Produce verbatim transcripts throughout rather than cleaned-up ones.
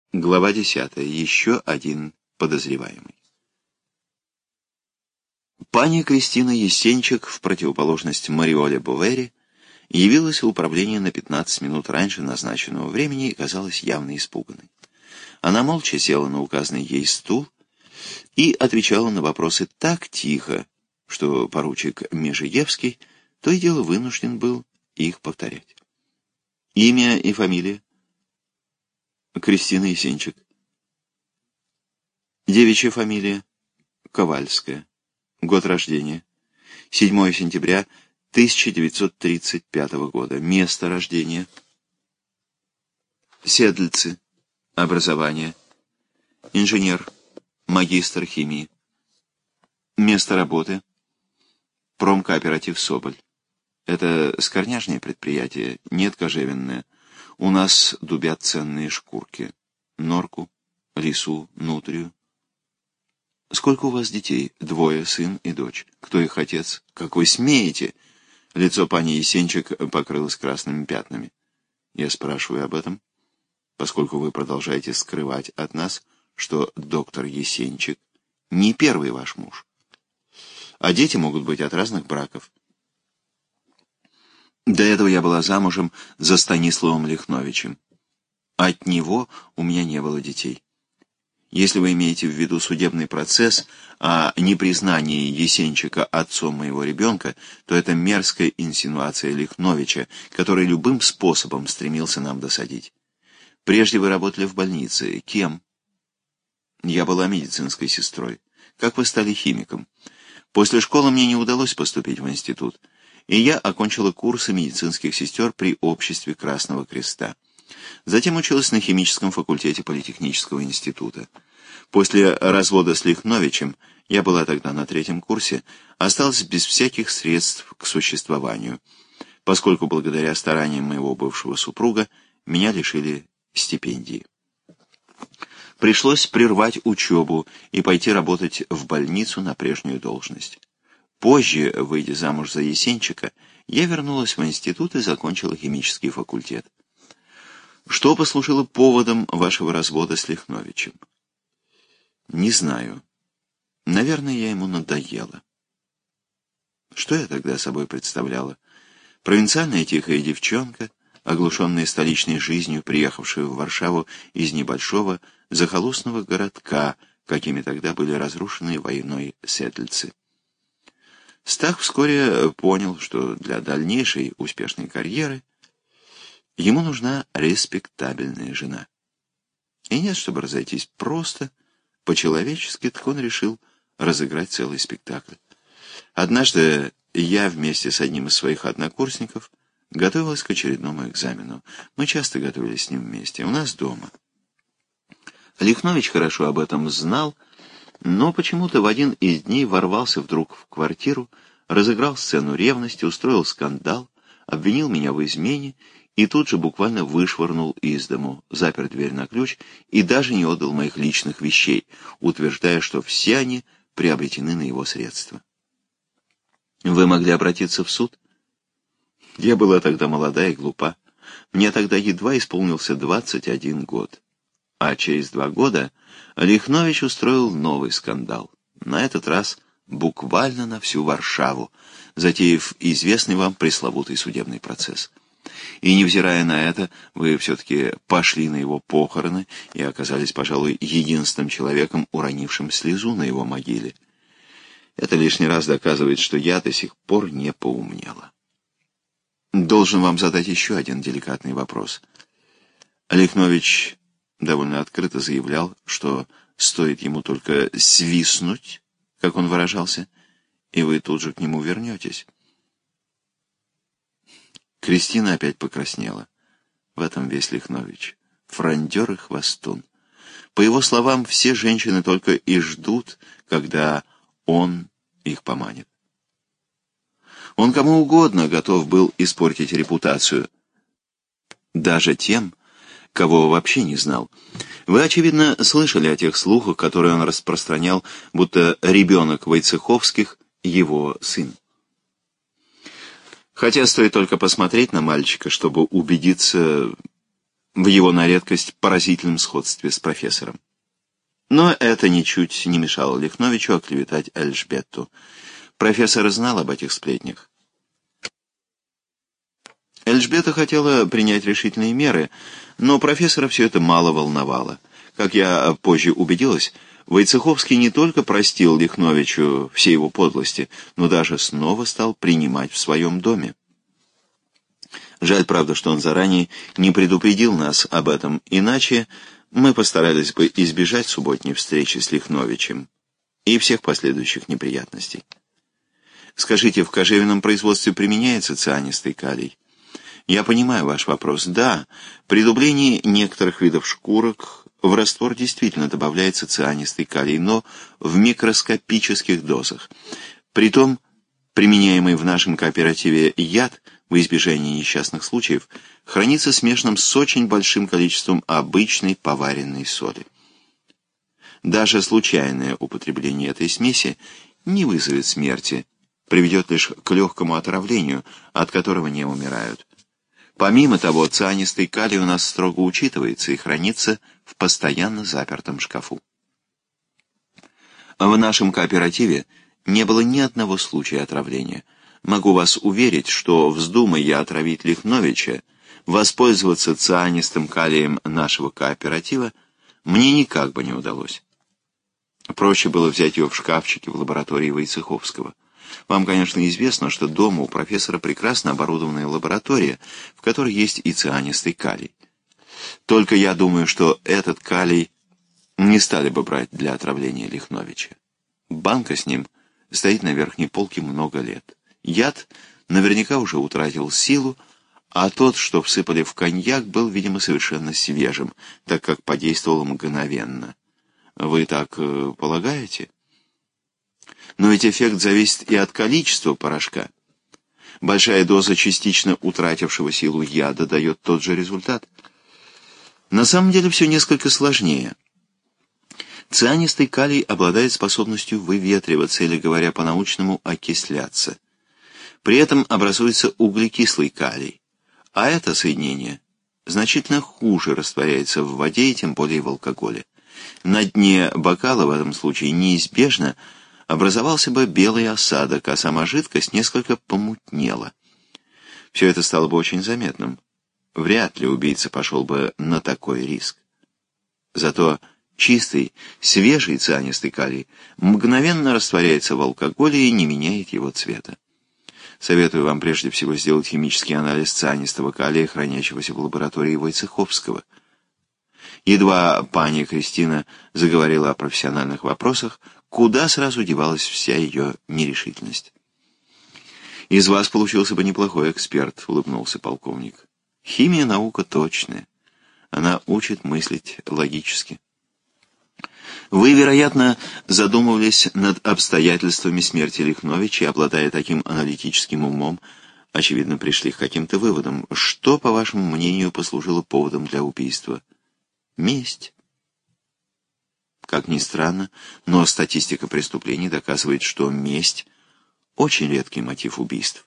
Глава десятая. Еще один подозреваемый. Пани Кристина Есенчик, в противоположность Мариоле Бовери, явилась в управление на пятнадцать минут раньше назначенного времени и казалась явно испуганной. Она молча села на указанный ей стул и отвечала на вопросы так тихо, что поручик Межиевский то и дело вынужден был их повторять. Имя и фамилия? Кристина Есенчик. Девичья фамилия? Ковальская. Год рождения? седьмое сентября тысяча девятьсот тридцать пятого года. Место рождения? Седльцы. Образование? Инженер, магистр химии. Место работы? Промкооператив «Соболь». Это скорняжное предприятие, нет кожевенное. У нас дубят ценные шкурки. Норку, лису, нутрию. Сколько у вас детей? Двое, сын и дочь. Кто их отец? Как вы смеете? Лицо пани Есенчик покрылось красными пятнами. Я спрашиваю об этом, поскольку вы продолжаете скрывать от нас, что доктор Есенчик не первый ваш муж. А дети могут быть от разных браков. До этого я была замужем за Станиславом Лихновичем. От него у меня не было детей. Если вы имеете в виду судебный процесс о непризнании Есенчика отцом моего ребенка, то это мерзкая инсинуация Лихновича, который любым способом стремился нам досадить. Прежде вы работали в больнице. Кем? Я была медицинской сестрой. Как вы стали химиком? После школы мне не удалось поступить в институт, и я окончила курсы медицинских сестер при обществе Красного Креста. Затем училась на химическом факультете Политехнического института. После развода с Лихновичем, я была тогда на третьем курсе, осталась без всяких средств к существованию, поскольку благодаря стараниям моего бывшего супруга меня лишили стипендии. Пришлось прервать учебу и пойти работать в больницу на прежнюю должность. Позже, выйдя замуж за Есенчика, я вернулась в институт и закончила химический факультет. Что послужило поводом вашего развода с Лихновичем? Не знаю. Наверное, я ему надоела. Что я тогда собой представляла? Провинциальная тихая девчонка, оглушенная столичной жизнью, приехавшая в Варшаву из небольшого захолустного городка, какими тогда были разрушены войной Седльцы. Стах вскоре понял, что для дальнейшей успешной карьеры ему нужна респектабельная жена. И нет, чтобы разойтись просто, по-человечески, так он решил разыграть целый спектакль. Однажды я вместе с одним из своих однокурсников готовилась к очередному экзамену. Мы часто готовились с ним вместе, у нас дома. Лихнович хорошо об этом знал, но почему-то в один из дней ворвался вдруг в квартиру, разыграл сцену ревности, устроил скандал, обвинил меня в измене и тут же буквально вышвырнул из дому, запер дверь на ключ и даже не отдал моих личных вещей, утверждая, что все они приобретены на его средства. Вы могли обратиться в суд? Я была тогда молода и глупа. Мне тогда едва исполнился двадцать один год. А через два года Лихнович устроил новый скандал. На этот раз буквально на всю Варшаву, затеяв известный вам пресловутый судебный процесс. И невзирая на это, вы все-таки пошли на его похороны и оказались, пожалуй, единственным человеком, уронившим слезу на его могиле. Это лишний раз доказывает, что я до сих пор не поумнела. Должен вам задать еще один деликатный вопрос. Лихнович довольно открыто заявлял, что стоит ему только свистнуть, как он выражался, и вы тут же к нему вернетесь. Кристина опять покраснела. В этом весь Лихнович. Фрондер и хвостун. По его словам, все женщины только и ждут, когда он их поманит. Он кому угодно готов был испортить репутацию, даже тем, кого вообще не знал. Вы, очевидно, слышали о тех слухах, которые он распространял, будто ребенок Войцеховских — его сын. Хотя стоит только посмотреть на мальчика, чтобы убедиться в его на редкость поразительном сходстве с профессором. Но это ничуть не мешало Лихновичу оклеветать Эльжбетту. Профессор знал об этих сплетнях. Эльжбета хотела принять решительные меры, но профессора все это мало волновало. Как я позже убедилась, Войцеховский не только простил Лихновичу все его подлости, но даже снова стал принимать в своем доме. Жаль, правда, что он заранее не предупредил нас об этом, иначе мы постарались бы избежать субботней встречи с Лихновичем и всех последующих неприятностей. Скажите, в кожевенном производстве применяется цианистый калий? Я понимаю ваш вопрос. Да, при дублении некоторых видов шкурок в раствор действительно добавляется цианистый калий, но в микроскопических дозах. Притом, применяемый в нашем кооперативе яд, в избежание несчастных случаев, хранится смешанным с очень большим количеством обычной поваренной соли. Даже случайное употребление этой смеси не вызовет смерти, приведет лишь к легкому отравлению, от которого не умирают. Помимо того, цианистый калий у нас строго учитывается и хранится в постоянно запертом шкафу. В нашем кооперативе не было ни одного случая отравления. Могу вас уверить, что, вздумая я отравить Лихновича, воспользоваться цианистым калием нашего кооператива мне никак бы не удалось. Проще было взять его в шкафчике в лаборатории Войцеховского. Вам, конечно, известно, что дома у профессора прекрасно оборудованная лаборатория, в которой есть и цианистый калий. Только я думаю, что этот калий не стали бы брать для отравления Лихновича. Банка с ним стоит на верхней полке много лет. Яд наверняка уже утратил силу, а тот, что всыпали в коньяк, был, видимо, совершенно свежим, так как подействовал мгновенно. Вы так э, полагаете? Но ведь эффект зависит и от количества порошка. Большая доза частично утратившего силу яда дает тот же результат. На самом деле все несколько сложнее. Цианистый калий обладает способностью выветриваться, или, говоря по-научному, окисляться. При этом образуется углекислый калий, а это соединение значительно хуже растворяется в воде и тем более в алкоголе. На дне бокала в этом случае неизбежно образовался бы белый осадок, а сама жидкость несколько помутнела. Все это стало бы очень заметным. Вряд ли убийца пошел бы на такой риск. Зато чистый, свежий цианистый калий мгновенно растворяется в алкоголе и не меняет его цвета. Советую вам прежде всего сделать химический анализ цианистого калия, хранящегося в лаборатории Войцеховского. Едва пани Кристина заговорила о профессиональных вопросах, куда сразу девалась вся ее нерешительность. «Из вас получился бы неплохой эксперт», — улыбнулся полковник. «Химия — наука точная. Она учит мыслить логически. Вы, вероятно, задумывались над обстоятельствами смерти Лихновича и, обладая таким аналитическим умом, очевидно, пришли к каким-то выводам. Что, по вашему мнению, послужило поводом для убийства? Месть. Как ни странно, но статистика преступлений доказывает, что месть – очень редкий мотив убийств.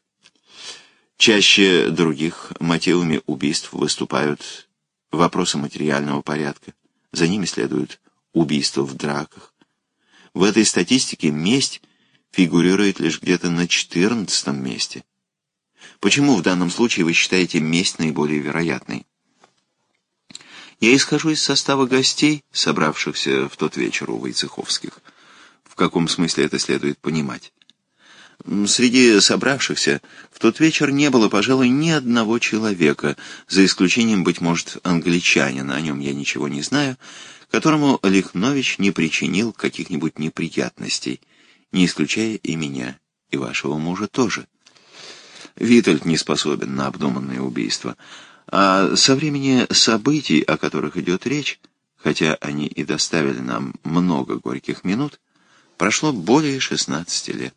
Чаще других мотивами убийств выступают вопросы материального порядка. За ними следуют убийства в драках. В этой статистике месть фигурирует лишь где-то на четырнадцатом месте. Почему в данном случае вы считаете месть наиболее вероятной? Я исхожу из состава гостей, собравшихся в тот вечер у Войцеховских. В каком смысле это следует понимать? Среди собравшихся в тот вечер не было, пожалуй, ни одного человека, за исключением, быть может, англичанина, о нем я ничего не знаю, которому Лихнович не причинил каких-нибудь неприятностей, не исключая и меня, и вашего мужа тоже. Витальд не способен на обдуманное убийство. А со времени событий, о которых идет речь, хотя они и доставили нам много горьких минут, прошло более шестнадцати лет.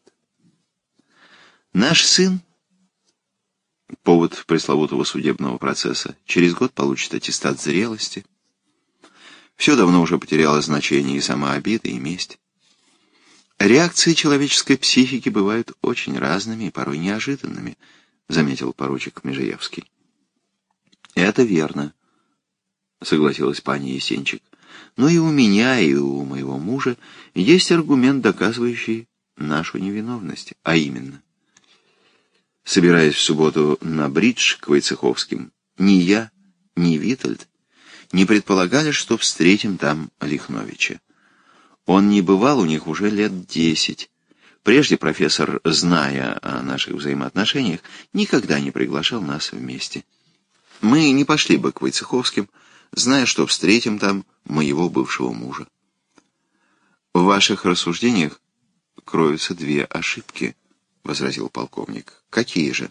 Наш сын, повод пресловутого судебного процесса, через год получит аттестат зрелости. Все давно уже потеряло значение и сама обида, и месть. Реакции человеческой психики бывают очень разными и порой неожиданными, заметил поручик Межеевский. Это верно. — согласилась пани Есенчик. «Но и у меня, и у моего мужа есть аргумент, доказывающий нашу невиновность, а именно. Собираясь в субботу на бридж к Войцеховским, ни я, ни Витальд не предполагали, что встретим там Лихновича. Он не бывал у них уже лет десять. Прежде профессор, зная о наших взаимоотношениях, никогда не приглашал нас вместе. Мы не пошли бы к Войцеховским, зная, что встретим там моего бывшего мужа. В ваших рассуждениях кроются две ошибки, — возразил полковник. Какие же?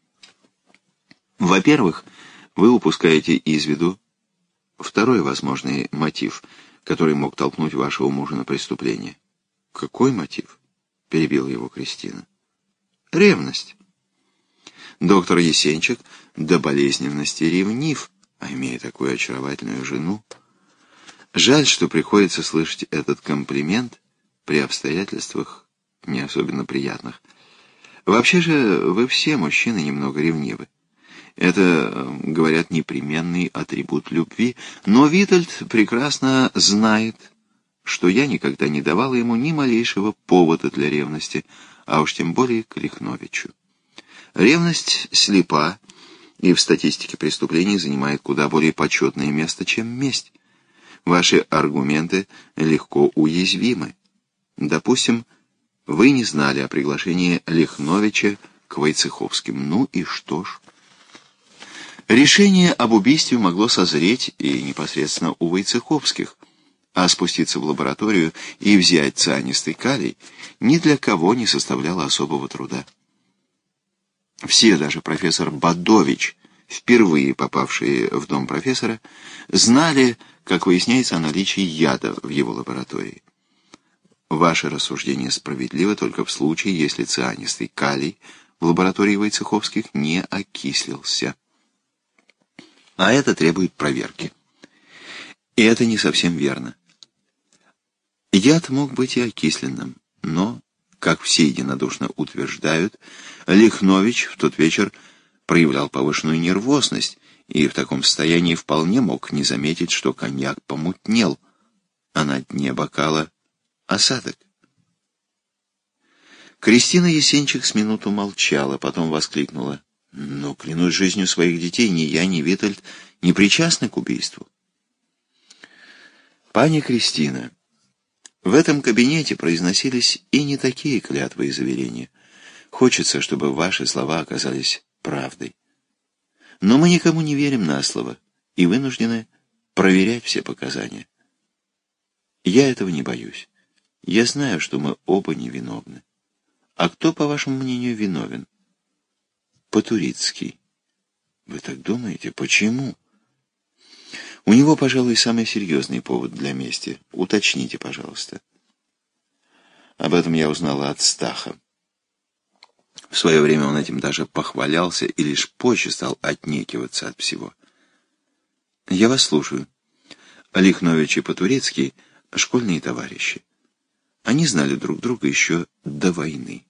Во-первых, вы упускаете из виду второй возможный мотив, который мог толкнуть вашего мужа на преступление. Какой мотив? — перебила его Кристина. Ревность. Доктор Есенчик до болезненности ревнив, а имея такую очаровательную жену. Жаль, что приходится слышать этот комплимент при обстоятельствах не особенно приятных. Вообще же вы все, мужчины, немного ревнивы. Это, говорят, непременный атрибут любви, но Витальд прекрасно знает, что я никогда не давала ему ни малейшего повода для ревности, а уж тем более к Лихновичу. Ревность слепа и в статистике преступлений занимает куда более почетное место, чем месть. Ваши аргументы легко уязвимы. Допустим, вы не знали о приглашении Лихновича к Войцеховским. Ну и что ж? Решение об убийстве могло созреть и непосредственно у Войцеховских, а спуститься в лабораторию и взять цианистый калий ни для кого не составляло особого труда. Все, даже профессор Бадович, впервые попавшие в дом профессора, знали, как выясняется, о наличии яда в его лаборатории. Ваше рассуждение справедливо только в случае, если цианистый калий в лаборатории Войцеховских не окислился. А это требует проверки. И это не совсем верно. Яд мог быть и окисленным, но, как все единодушно утверждают, Лихнович в тот вечер проявлял повышенную нервозность и в таком состоянии вполне мог не заметить, что коньяк помутнел, а на дне бокала осадок. Кристина Есенчик с минуту молчала, потом воскликнула: «Но, клянусь жизнью своих детей, ни я, ни Витальд не причастны к убийству». «Пани Кристина, в этом кабинете произносились и не такие клятвы и заверения. Хочется, чтобы ваши слова оказались правдой. Но мы никому не верим на слово и вынуждены проверять все показания. Я этого не боюсь. Я знаю, что мы оба невиновны. А кто, по вашему мнению, виновен?» «Потурицкий». «Вы так думаете? Почему?» «У него, пожалуй, самый серьезный повод для мести. Уточните, пожалуйста». Об этом я узнала от Стаха. В свое время он этим даже похвалялся и лишь позже стал отнекиваться от всего. «Я вас слушаю». Лихнович и Потурицкий — школьные товарищи. Они знали друг друга еще до войны.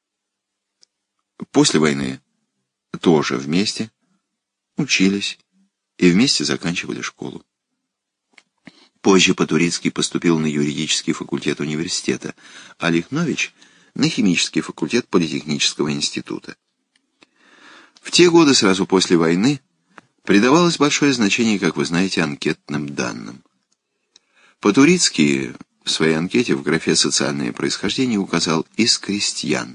После войны тоже вместе учились и вместе заканчивали школу. Позже Потурицкий поступил на юридический факультет университета, а Лихнович — на химический факультет Политехнического института. В те годы, сразу после войны, придавалось большое значение, как вы знаете, анкетным данным. Потурицкий в своей анкете в графе «Социальное происхождение» указал «из крестьян».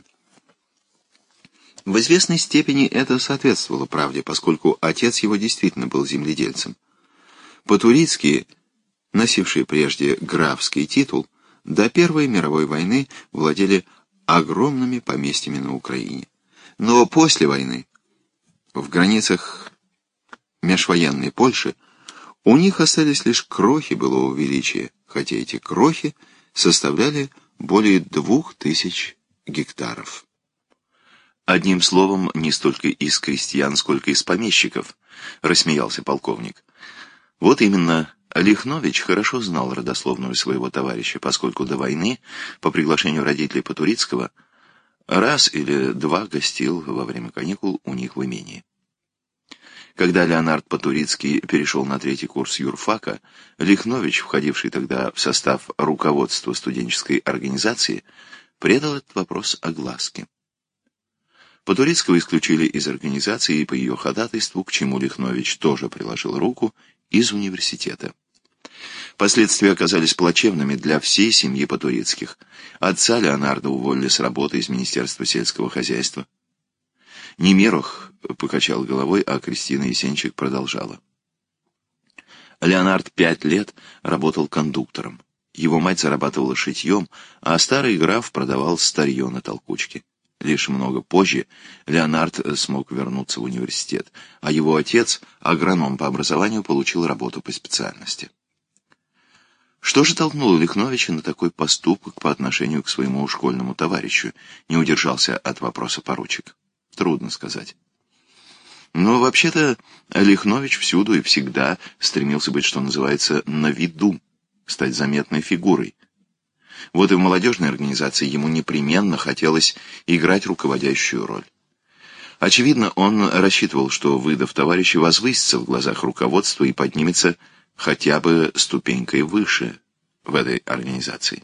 В известной степени это соответствовало правде, поскольку отец его действительно был земледельцем. Потурицкие, носившие прежде графский титул, до Первой мировой войны владели огромными поместьями на Украине. Но после войны, в границах межвоенной Польши, у них остались лишь крохи былого величия, хотя эти крохи составляли более двух тысяч гектаров. «Одним словом, не столько из крестьян, сколько из помещиков», — рассмеялся полковник. «Вот именно, Лихнович хорошо знал родословную своего товарища, поскольку до войны, по приглашению родителей Потурицкого, раз или два гостил во время каникул у них в имении. Когда Леонард Потурицкий перешел на третий курс юрфака, Лихнович, входивший тогда в состав руководства студенческой организации, предал этот вопрос огласке. Потурицкого исключили из организации и по ее ходатайству, к чему Лихнович тоже приложил руку, из университета. Последствия оказались плачевными для всей семьи Потурицких. Отца Леонарда уволили с работы из Министерства сельского хозяйства. Немирох покачал головой, а Кристина Есенчик продолжала. Леонард пять лет работал кондуктором. Его мать зарабатывала шитьем, а старый граф продавал старье на толкучке. Лишь много позже Леонард смог вернуться в университет, а его отец, агроном по образованию, получил работу по специальности. Что же толкнуло Лихновича на такой поступок по отношению к своему школьному товарищу? Не удержался от вопроса поручик. Трудно сказать. Но вообще-то Лихнович всюду и всегда стремился быть, что называется, на виду, стать заметной фигурой. Вот и в молодежной организации ему непременно хотелось играть руководящую роль. Очевидно, он рассчитывал, что, выдав товарища, возвысится в глазах руководства и поднимется хотя бы ступенькой выше в этой организации.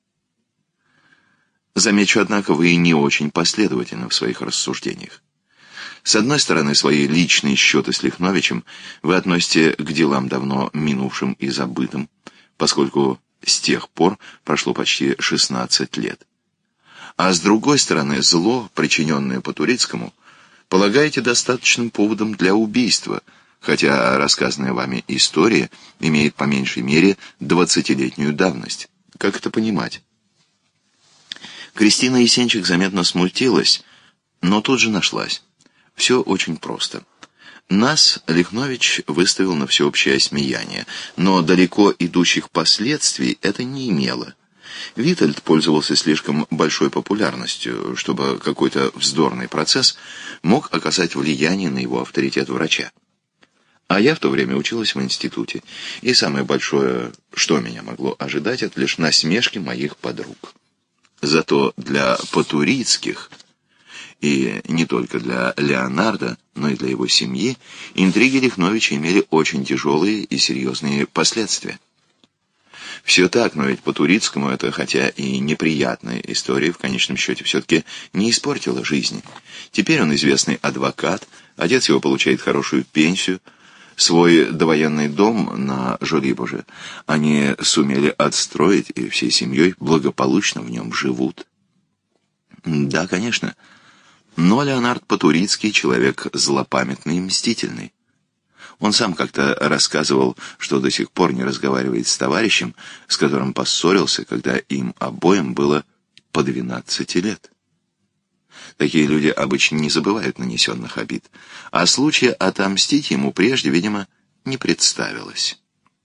Замечу, однако, вы не очень последовательны в своих рассуждениях. С одной стороны, свои личные счеты с Лихновичем вы относите к делам давно минувшим и забытым, поскольку с тех пор прошло почти шестнадцать лет. А с другой стороны, зло, причиненное Потурицкому, полагаете достаточным поводом для убийства, хотя рассказанная вами история имеет по меньшей мере двадцатилетнюю давность. Как это понимать? Кристина Есенчик заметно смутилась, но тут же нашлась. Все очень просто. Нас Лихнович выставил на всеобщее осмеяние, но далеко идущих последствий это не имело. Витальд пользовался слишком большой популярностью, чтобы какой-то вздорный процесс мог оказать влияние на его авторитет врача. А я в то время училась в институте, и самое большое, что меня могло ожидать, это лишь насмешки моих подруг. Зато для Потурицких, и не только для Леонарда, но и для его семьи, интриги Лихновича имели очень тяжелые и серьезные последствия. Все так, но ведь Потурицкому это, хотя и неприятная история, в конечном счете все-таки не испортила жизни. Теперь он известный адвокат, отец его получает хорошую пенсию, свой довоенный дом на Жолибоже они сумели отстроить и всей семьей благополучно в нем живут. Да, конечно, но Леонард Потурицкий человек злопамятный и мстительный. Он сам как-то рассказывал, что до сих пор не разговаривает с товарищем, с которым поссорился, когда им обоим было по двенадцати лет. Такие люди обычно не забывают нанесенных обид, а случая отомстить ему прежде, видимо, не представилось.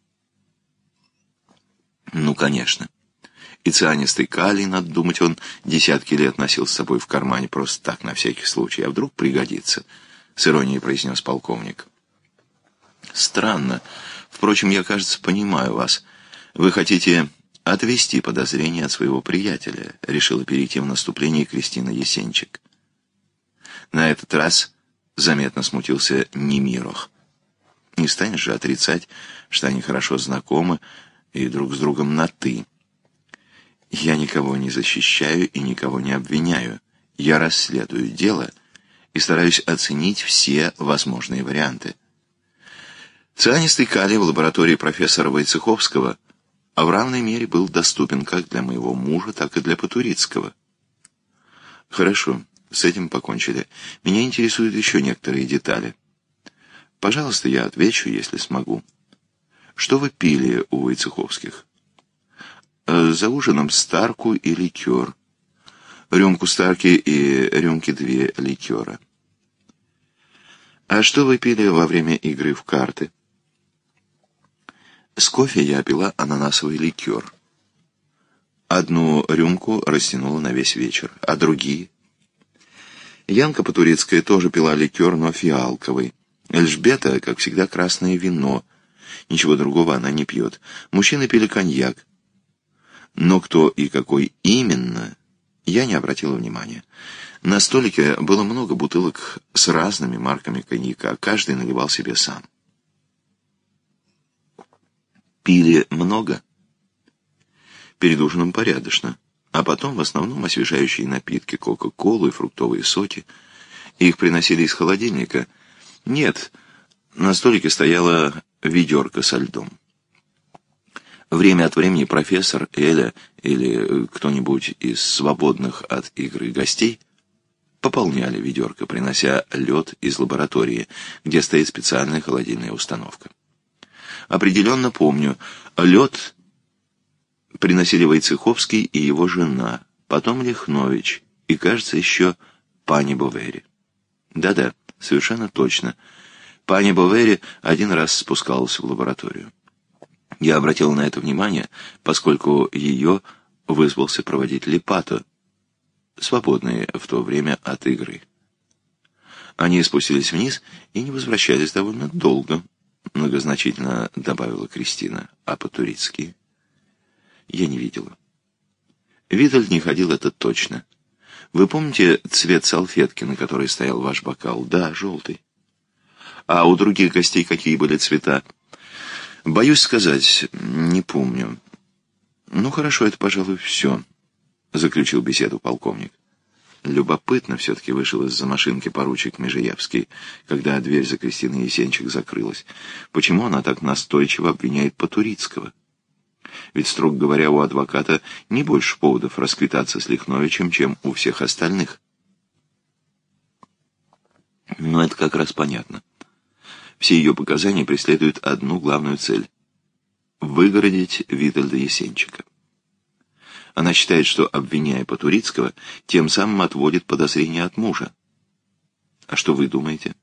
Ну, конечно. И цианистый калий, надо думать, он десятки лет носил с собой в кармане просто так, на всякий случай, а вдруг пригодится, — с иронией произнес полковник. Странно. Впрочем, я, кажется, понимаю вас. Вы хотите отвести подозрения от своего приятеля, — решила перейти в наступление Кристина Есенчик. На этот раз заметно смутился Немирох. Не станешь же отрицать, что они хорошо знакомы и друг с другом на «ты». Я никого не защищаю и никого не обвиняю. Я расследую дело и стараюсь оценить все возможные варианты. Цианистый калий в лаборатории профессора Войцеховского а в равной мере был доступен как для моего мужа, так и для Потурицкого. Хорошо, с этим покончили. Меня интересуют еще некоторые детали. Пожалуйста, я отвечу, если смогу. Что вы пили у Войцеховских? За ужином старку и ликер. Рюмку старки и рюмки две ликера. А что вы пили во время игры в карты? С кофе я пила ананасовый ликер. Одну рюмку растянула на весь вечер, а другие? Янка Потурицкая тоже пила ликер, но фиалковый. Эльжбета, как всегда, красное вино. Ничего другого она не пьет. Мужчины пили коньяк. Но кто и какой именно, я не обратила внимания. На столике было много бутылок с разными марками коньяка, каждый наливал себе сам. Пили много. Перед ужином порядочно, а потом в основном освежающие напитки, кока-колу и фруктовые соки. Их приносили из холодильника. Нет, на столике стояла ведерко со льдом. Время от времени профессор, Эля или кто-нибудь из свободных от игры гостей пополняли ведерко, принося лед из лаборатории, где стоит специальная холодильная установка. Определенно помню, лед приносили Войцеховский и его жена, потом Лихнович и, кажется, еще пани Бовери. Да-да, совершенно точно. Пани Бовери один раз спускалась в лабораторию. Я обратил на это внимание, поскольку ее вызвался проводить Лепато, свободные в то время от игры. Они спустились вниз и не возвращались довольно долго, многозначительно добавила Кристина, а по-турецки я не видела. Витальд не ходил, это точно. Вы помните цвет салфетки, на которой стоял ваш бокал? Да, желтый. А у других гостей какие были цвета? Боюсь сказать, не помню. Ну, хорошо, это, пожалуй, все, заключил беседу полковник. Любопытно все-таки вышел из-за машинки поручик Межеевский, когда дверь за Кристиной Есенчик закрылась. Почему она так настойчиво обвиняет Потурицкого? Ведь, строго говоря, у адвоката не больше поводов расквитаться с Лихновичем, чем у всех остальных. Но это как раз понятно. Все ее показания преследуют одну главную цель — выгородить Витальда Есенчика. Она считает, что, обвиняя Потурицкого, тем самым отводит подозрения от мужа. А что вы думаете?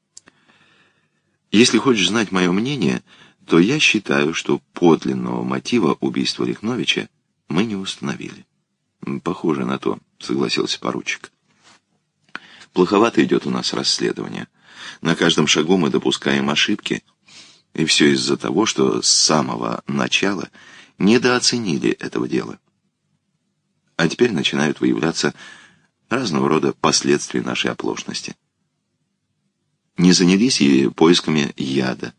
Если хочешь знать мое мнение, то я считаю, что подлинного мотива убийства Лихновича мы не установили. Похоже на то, согласился поручик. Плоховато идет у нас расследование. На каждом шагу мы допускаем ошибки, и все из-за того, что с самого начала недооценили этого дела. А теперь начинают выявляться разного рода последствия нашей оплошности. Не занялись и поисками яда.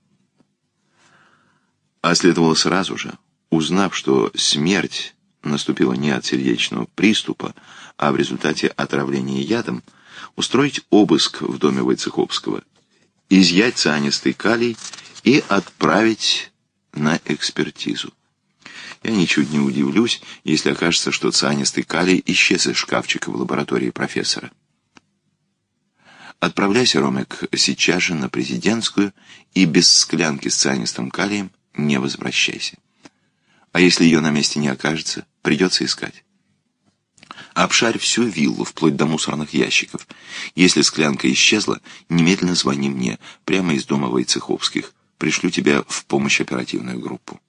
А следовало сразу же, узнав, что смерть наступила не от сердечного приступа, а в результате отравления ядом, устроить обыск в доме Войцеховского, изъять цианистый калий и отправить на экспертизу. Я ничуть не удивлюсь, если окажется, что цианистый калий исчез из шкафчика в лаборатории профессора. Отправляйся, Ромик, сейчас же на Президентскую и без склянки с цианистым калием не возвращайся. А если ее на месте не окажется, придется искать. Обшарь всю виллу, вплоть до мусорных ящиков. Если склянка исчезла, немедленно звони мне, прямо из дома Войцеховских. Пришлю тебя в помощь оперативную группу.